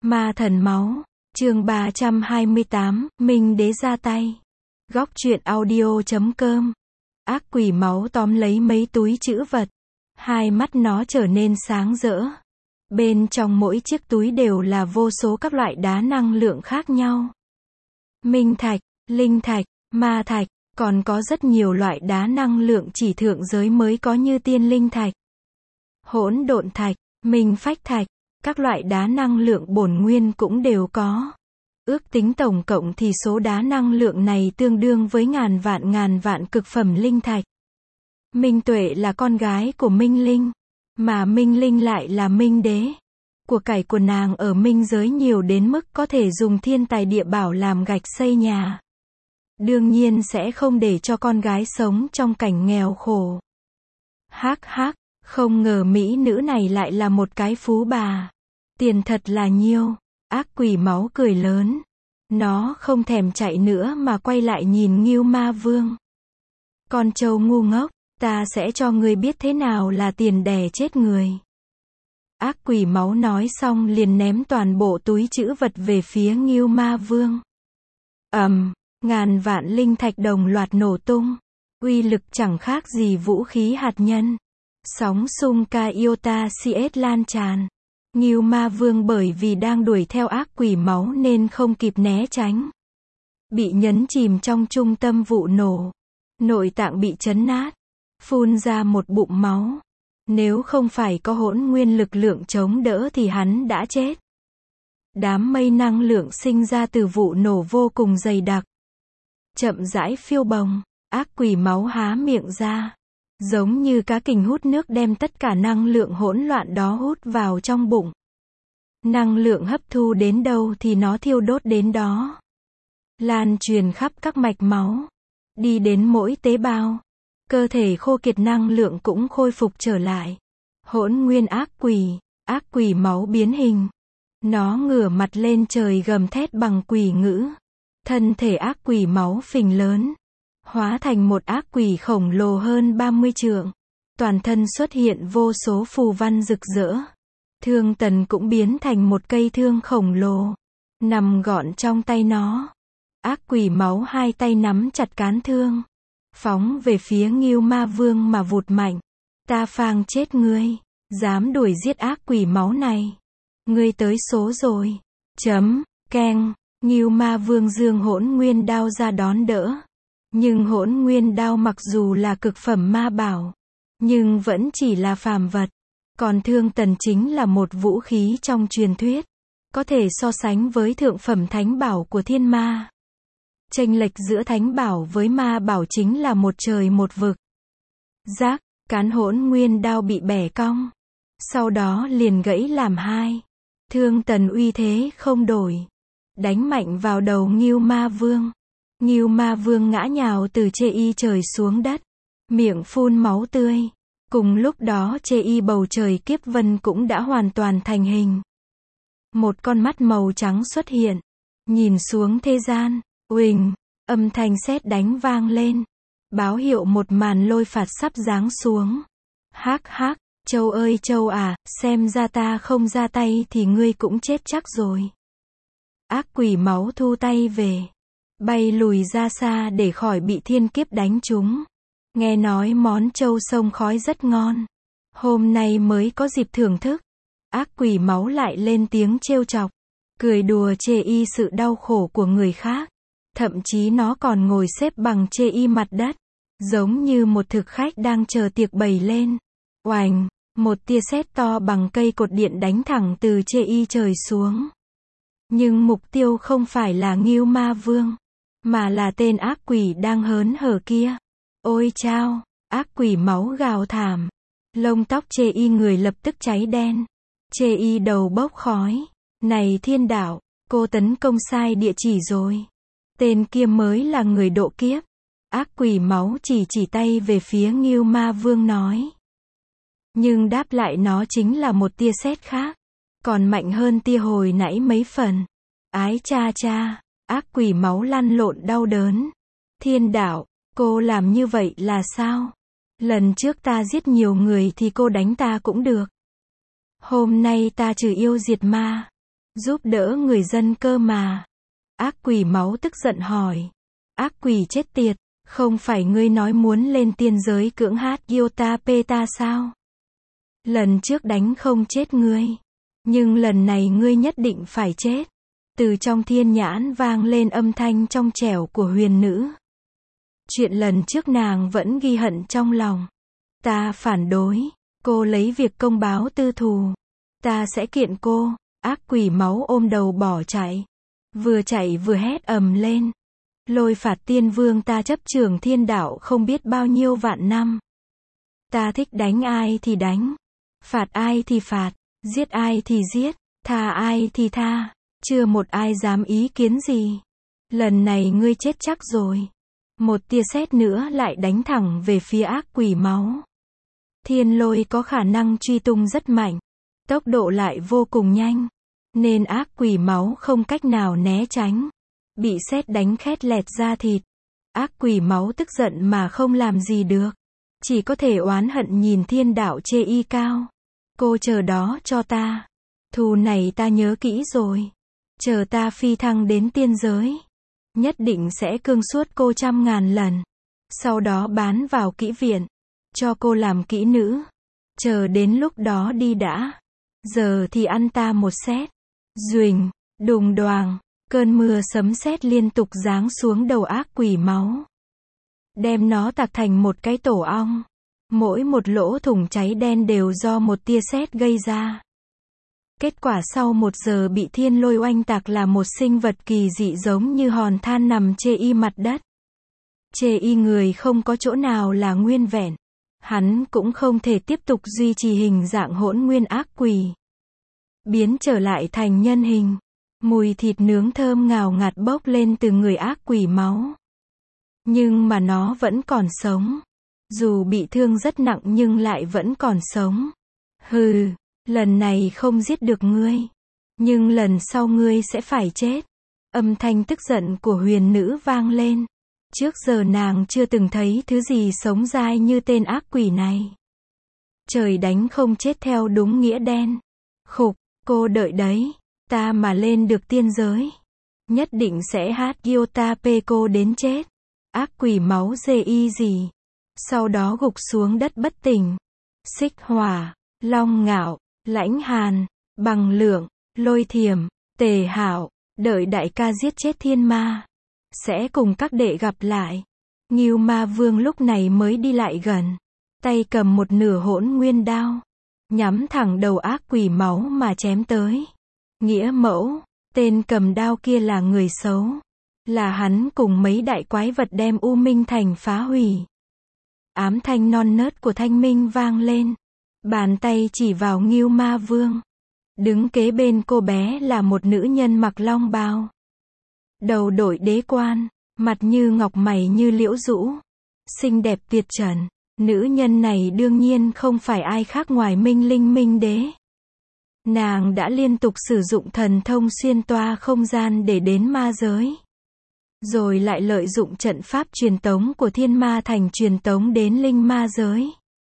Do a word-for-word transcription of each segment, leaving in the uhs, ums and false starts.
Ma thần máu, chương ba trăm hai mươi tám, Minh đế ra tay. Góc truyện audio chấm com. Ác quỷ máu tóm lấy mấy túi trữ vật. Hai mắt nó trở nên sáng rỡ. Bên trong mỗi chiếc túi đều là vô số các loại đá năng lượng khác nhau. Minh thạch, linh thạch, ma thạch, còn có rất nhiều loại đá năng lượng chỉ thượng giới mới có như tiên linh thạch, hỗn độn thạch, minh phách thạch, các loại đá năng lượng bổn nguyên cũng đều có. Ước tính tổng cộng thì số đá năng lượng này tương đương với ngàn vạn ngàn vạn cực phẩm linh thạch. Minh Tuệ là con gái của Minh Linh, mà Minh Linh lại là Minh đế. Của cải của nàng ở Minh giới nhiều đến mức có thể dùng thiên tài địa bảo làm gạch xây nhà. Đương nhiên sẽ không để cho con gái sống trong cảnh nghèo khổ. Hắc hắc, không ngờ mỹ nữ này lại là một cái phú bà. Tiền thật là nhiêu. Ác quỷ máu cười lớn. Nó không thèm chạy nữa mà quay lại nhìn Ngưu Ma Vương. Con trâu ngu ngốc, ta sẽ cho ngươi biết thế nào là tiền đè chết người. Ác quỷ máu nói xong liền ném toàn bộ túi trữ vật về phía Ngưu Ma Vương. Ầm, um, ngàn vạn linh thạch đồng loạt nổ tung. Uy lực chẳng khác gì vũ khí hạt nhân. Sóng xung ca iota cs lan tràn. Ngưu Ma Vương bởi vì đang đuổi theo ác quỷ máu nên không kịp né tránh. Bị nhấn chìm trong trung tâm vụ nổ. Nội tạng bị chấn nát. Phun ra một bụng máu. Nếu không phải có hỗn nguyên lực lượng chống đỡ thì hắn đã chết. Đám mây năng lượng sinh ra từ vụ nổ vô cùng dày đặc. Chậm rãi phiêu bồng, ác quỷ máu há miệng ra. Giống như cá kình hút nước đem tất cả năng lượng hỗn loạn đó hút vào trong bụng. Năng lượng hấp thu đến đâu thì nó thiêu đốt đến đó. Lan truyền khắp các mạch máu. Đi đến mỗi tế bào. Cơ thể khô kiệt năng lượng cũng khôi phục trở lại. Hỗn nguyên ác quỷ, ác quỷ máu biến hình. Nó ngửa mặt lên trời gầm thét bằng quỷ ngữ. Thân thể ác quỷ máu phình lớn. Hóa thành một ác quỷ khổng lồ hơn ba mươi trượng. Toàn thân xuất hiện vô số phù văn rực rỡ. Thương tần cũng biến thành một cây thương khổng lồ. Nằm gọn trong tay nó. Ác quỷ máu hai tay nắm chặt cán thương. Phóng về phía Ngưu Ma Vương mà vụt mạnh. Ta phang chết ngươi. Dám đuổi giết ác quỷ máu này. Ngươi tới số rồi. Chấm, keng. Ngưu Ma Vương giương hỗn nguyên đao ra đón đỡ. Nhưng hỗn nguyên đao mặc dù là cực phẩm ma bảo, nhưng vẫn chỉ là phàm vật. Còn thương tần chính là một vũ khí trong truyền thuyết. Có thể so sánh với thượng phẩm thánh bảo của thiên ma. Chênh lệch giữa thánh bảo với ma bảo chính là một trời một vực. Rác, cán hỗn nguyên đao bị bẻ cong. Sau đó liền gãy làm hai. Thương tần uy thế không đổi. Đánh mạnh vào đầu Ngưu Ma Vương. Ngưu Ma Vương ngã nhào từ chê y trời xuống đất. Miệng phun máu tươi. Cùng lúc đó chê y bầu trời kiếp vân cũng đã hoàn toàn thành hình. Một con mắt màu trắng xuất hiện. Nhìn xuống thế gian. Uỳnh, âm thanh sét đánh vang lên. Báo hiệu một màn lôi phạt sắp giáng xuống. Hắc hắc, châu ơi châu à, xem ra ta không ra tay thì ngươi cũng chết chắc rồi. Ác quỷ máu thu tay về. Bay lùi ra xa để khỏi bị thiên kiếp đánh trúng. Nghe nói món trâu sông khói rất ngon. Hôm nay mới có dịp thưởng thức. Ác quỷ máu lại lên tiếng trêu chọc. Cười đùa chê y sự đau khổ của người khác. Thậm chí nó còn ngồi xếp bằng chê y mặt đất. Giống như một thực khách đang chờ tiệc bày lên. Oành, một tia sét to bằng cây cột điện đánh thẳng từ chê y trời xuống. Nhưng mục tiêu không phải là Ngưu Ma Vương. Mà là tên ác quỷ đang hớn hở kia. Ôi chao, ác quỷ máu gào thảm. Lông tóc chê y người lập tức cháy đen. Chê y đầu bốc khói. Này thiên đạo, cô tấn công sai địa chỉ rồi. Tên kia mới là người độ kiếp. Ác quỷ máu chỉ chỉ tay về phía Ngưu Ma Vương nói. Nhưng đáp lại nó chính là một tia sét khác. Còn mạnh hơn tia hồi nãy mấy phần. Ái cha cha. Ác quỷ máu lăn lộn đau đớn. Thiên đạo, cô làm như vậy là sao? Lần trước ta giết nhiều người thì cô đánh ta cũng được. Hôm nay ta trừ yêu diệt ma. Giúp đỡ người dân cơ mà. Ác quỷ máu tức giận hỏi. Ác quỷ chết tiệt, không phải ngươi nói muốn lên tiên giới cưỡng hát Yota Peta sao? Lần trước đánh không chết ngươi. Nhưng lần này ngươi nhất định phải chết. Từ trong thiên nhãn vang lên âm thanh trong trẻo của huyền nữ. Chuyện lần trước nàng vẫn ghi hận trong lòng. Ta phản đối. Cô lấy việc công báo tư thù. Ta sẽ kiện cô. Ác quỷ máu ôm đầu bỏ chạy. Vừa chạy vừa hét ầm lên. Lôi phạt tiên vương ta chấp trưởng thiên đạo không biết bao nhiêu vạn năm. Ta thích đánh ai thì đánh. Phạt ai thì phạt. Giết ai thì giết. Tha ai thì tha. Chưa một ai dám ý kiến gì. Lần này ngươi chết chắc rồi. Một tia sét nữa lại đánh thẳng về phía ác quỷ máu. Thiên lôi có khả năng truy tung rất mạnh. Tốc độ lại vô cùng nhanh. Nên ác quỷ máu không cách nào né tránh. Bị sét đánh khét lẹt da thịt. Ác quỷ máu tức giận mà không làm gì được. Chỉ có thể oán hận nhìn thiên đạo chê y cao. Cô chờ đó cho ta. Thù này ta nhớ kỹ rồi. Chờ ta phi thăng đến tiên giới. Nhất định sẽ cương suốt cô trăm ngàn lần. Sau đó bán vào kỹ viện. Cho cô làm kỹ nữ. Chờ đến lúc đó đi đã. Giờ thì ăn ta một sét. Duỳnh, đùng đoàng. Cơn mưa sấm sét liên tục giáng xuống đầu ác quỷ máu. Đem nó tạc thành một cái tổ ong. Mỗi một lỗ thủng cháy đen đều do một tia sét gây ra. Kết quả sau một giờ bị thiên lôi oanh tạc là một sinh vật kỳ dị giống như hòn than nằm chê y mặt đất. Chê y người không có chỗ nào là nguyên vẹn. Hắn cũng không thể tiếp tục duy trì hình dạng hỗn nguyên ác quỷ. Biến trở lại thành nhân hình. Mùi thịt nướng thơm ngào ngạt bốc lên từ người ác quỷ máu. Nhưng mà nó vẫn còn sống. Dù bị thương rất nặng nhưng lại vẫn còn sống. Hừ, lần này không giết được ngươi. Nhưng lần sau ngươi sẽ phải chết. Âm thanh tức giận của huyền nữ vang lên. Trước giờ nàng chưa từng thấy thứ gì sống dai như tên ác quỷ này. Trời đánh không chết theo đúng nghĩa đen. Khục, cô đợi đấy. Ta mà lên được tiên giới. Nhất định sẽ hát Yota Pe cô đến chết. Ác quỷ máu dê y gì. Sau đó gục xuống đất bất tỉnh. Xích hỏa, long ngạo, lãnh hàn, bằng lượng, lôi thiểm, tề hảo, đợi đại ca giết chết thiên ma. Sẽ cùng các đệ gặp lại. Ngưu ma vương lúc này mới đi lại gần. Tay cầm một nửa hỗn nguyên đao. Nhắm thẳng đầu ác quỷ máu mà chém tới. Nghĩa mẫu, tên cầm đao kia là người xấu. Là hắn cùng mấy đại quái vật đem U Minh Thành phá hủy. Ám thanh non nớt của thanh minh vang lên. Bàn tay chỉ vào Ngưu ma vương. Đứng kế bên cô bé là một nữ nhân mặc long bào. Đầu đội đế quan, mặt như ngọc mày như liễu rũ. Xinh đẹp tuyệt trần. Nữ nhân này đương nhiên không phải ai khác ngoài Minh Linh Minh Đế. Nàng đã liên tục sử dụng thần thông xuyên toa không gian để đến ma giới. Rồi lại lợi dụng trận pháp truyền tống của thiên ma thành truyền tống đến linh ma giới.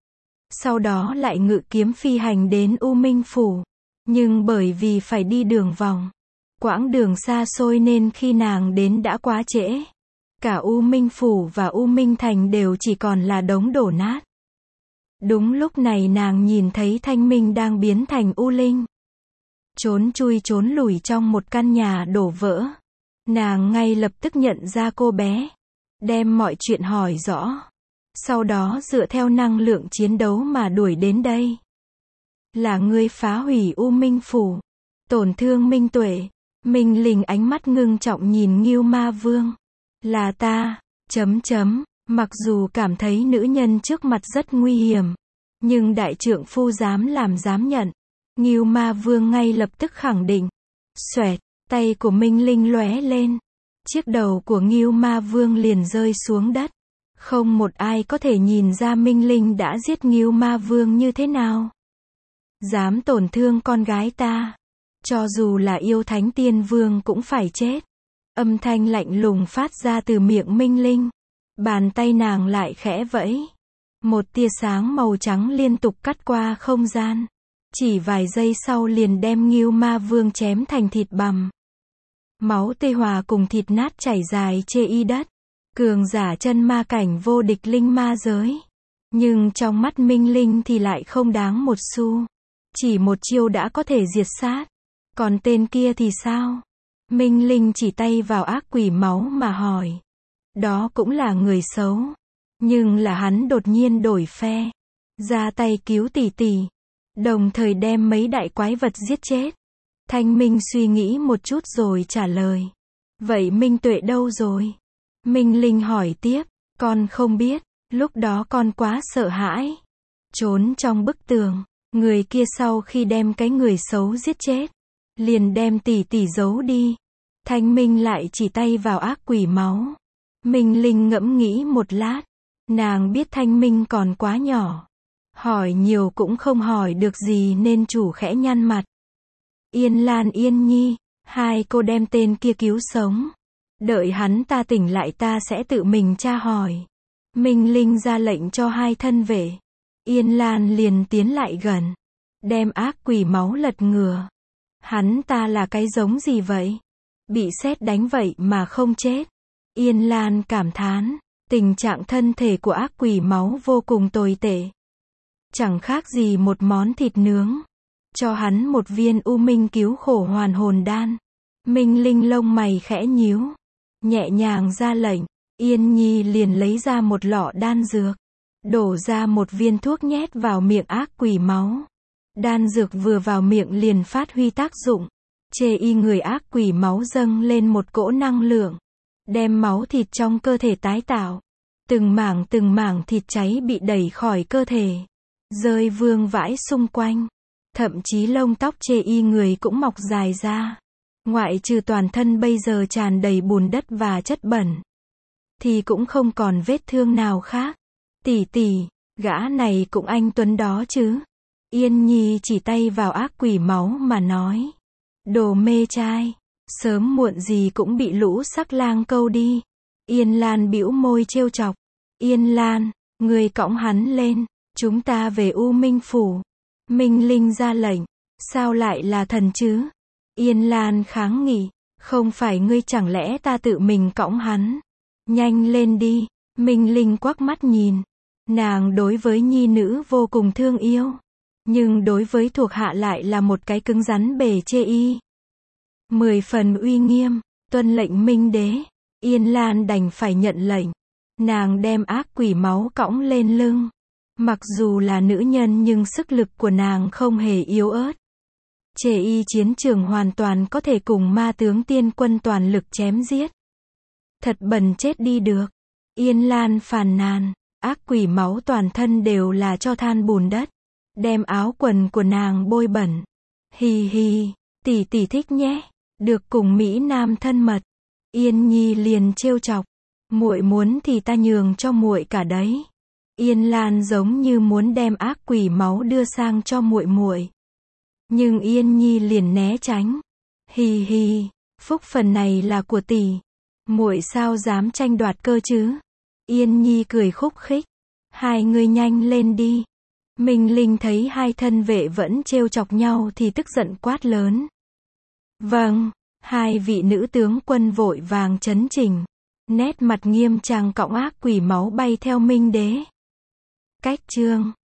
Sau đó lại ngự kiếm phi hành đến U Minh Phủ. Nhưng bởi vì phải đi đường vòng, quãng đường xa xôi nên khi nàng đến đã quá trễ. Cả U Minh Phủ và U Minh Thành đều chỉ còn là đống đổ nát. Đúng lúc này nàng nhìn thấy Thanh Minh đang biến thành U Linh. Trốn chui trốn lủi trong một căn nhà đổ vỡ. Nàng ngay lập tức nhận ra cô bé. Đem mọi chuyện hỏi rõ. Sau đó dựa theo năng lượng chiến đấu mà đuổi đến đây. Là ngươi phá hủy U Minh Phủ. Tổn thương Minh Tuệ. Minh Linh ánh mắt ngưng trọng nhìn Ngưu Ma Vương. Là ta, chấm chấm, mặc dù cảm thấy nữ nhân trước mặt rất nguy hiểm. Nhưng đại trượng phu dám làm dám nhận. Ngưu Ma Vương ngay lập tức khẳng định. Xoẹt, tay của Minh Linh lóe lên. Chiếc đầu của Ngưu Ma Vương liền rơi xuống đất. Không một ai có thể nhìn ra Minh Linh đã giết Ngưu Ma Vương như thế nào. Dám tổn thương con gái ta. Cho dù là yêu thánh tiên vương cũng phải chết. Âm thanh lạnh lùng phát ra từ miệng Minh Linh. Bàn tay nàng lại khẽ vẫy. Một tia sáng màu trắng liên tục cắt qua không gian. chỉ vài giây sau liền đem Ngưu Ma Vương chém thành thịt bằm. Máu tê hòa cùng thịt nát chảy dài chê y đất. Cường giả chân ma cảnh vô địch linh ma giới. Nhưng trong mắt Minh Linh thì lại không đáng một xu. Chỉ một chiêu đã có thể diệt sát. Còn tên kia thì sao? Minh Linh chỉ tay vào ác quỷ máu mà hỏi. Đó cũng là người xấu. Nhưng là hắn đột nhiên đổi phe. Ra tay cứu tỷ tỷ. Đồng thời đem mấy đại quái vật giết chết. Thanh Minh suy nghĩ một chút rồi trả lời. Vậy Minh Tuệ đâu rồi? Minh Linh hỏi tiếp. Con không biết. Lúc đó con quá sợ hãi. Trốn trong bức tường. Người kia sau khi đem cái người xấu giết chết. Liền đem tỷ tỷ giấu đi. Thanh Minh lại chỉ tay vào ác quỷ máu. Minh Linh ngẫm nghĩ một lát. Nàng biết Thanh Minh còn quá nhỏ. Hỏi nhiều cũng không hỏi được gì nên chủ khẽ nhăn mặt. Yên Lan Yên Nhi, hai cô đem tên kia cứu sống. Đợi hắn ta tỉnh lại ta sẽ tự mình tra hỏi. Minh Linh ra lệnh cho hai thân vệ. Yên Lan liền tiến lại gần. Đem ác quỷ máu lật ngửa. Hắn ta là cái giống gì vậy? Bị sét đánh vậy mà không chết. Yên Lan cảm thán. Tình trạng thân thể của ác quỷ máu vô cùng tồi tệ. Chẳng khác gì một món thịt nướng. Cho hắn một viên u minh cứu khổ hoàn hồn đan. Minh Linh lông mày khẽ nhíu. Nhẹ nhàng ra lệnh. Yên Nhi liền lấy ra một lọ đan dược. Đổ ra một viên thuốc nhét vào miệng ác quỷ máu. Đan dược vừa vào miệng liền phát huy tác dụng. Chê y người ác quỷ máu dâng lên một cỗ năng lượng. Đem máu thịt trong cơ thể tái tạo. Từng mảng từng mảng thịt cháy bị đẩy khỏi cơ thể. Rơi vương vãi xung quanh. Thậm chí lông tóc chê y người cũng mọc dài ra. Ngoại trừ toàn thân bây giờ tràn đầy bùn đất và chất bẩn. Thì cũng không còn vết thương nào khác. Tỷ tỷ, gã này cũng anh Tuấn đó chứ. Yên Nhi chỉ tay vào ác quỷ máu mà nói. Đồ mê trai. Sớm muộn gì cũng bị lũ sắc lang câu đi. Yên Lan bĩu môi trêu chọc. Yên Lan, người cõng hắn lên. Chúng ta về U Minh Phủ. Minh Linh ra lệnh. Sao lại là thần chứ? Yên Lan kháng nghị. Không phải ngươi chẳng lẽ ta tự mình cõng hắn. Nhanh lên đi. Minh Linh quắc mắt nhìn. Nàng đối với nhi nữ vô cùng thương yêu. Nhưng đối với thuộc hạ lại là một cái cứng rắn bề chê y. Mười phần uy nghiêm. Tuân lệnh Minh Đế. Yên Lan đành phải nhận lệnh. Nàng đem ác quỷ máu cõng lên lưng. Mặc dù là nữ nhân nhưng sức lực của nàng không hề yếu ớt. Chê y chiến trường hoàn toàn có thể cùng ma tướng tiên quân toàn lực chém giết. Thật bần chết đi được. Yên Lan phàn nàn. Ác quỷ máu toàn thân đều là cho than bùn đất. Đem áo quần của nàng bôi bẩn. Hì hì, tỷ tỷ thích nhé. Được cùng Mỹ Nam thân mật. Yên Nhi liền trêu chọc. Muội muốn thì ta nhường cho muội cả đấy. Yên Lan giống như muốn đem ác quỷ máu đưa sang cho muội muội. Nhưng Yên Nhi liền né tránh. Hì hì, phúc phần này là của tỷ. Muội sao dám tranh đoạt cơ chứ? Yên Nhi cười khúc khích. Hai người nhanh lên đi. Minh Linh thấy hai thân vệ vẫn trêu chọc nhau thì tức giận quát lớn. Vâng, hai vị nữ tướng quân vội vàng chấn chỉnh. Nét mặt nghiêm trang cõng ác quỷ máu bay theo Minh Đế. Cách chương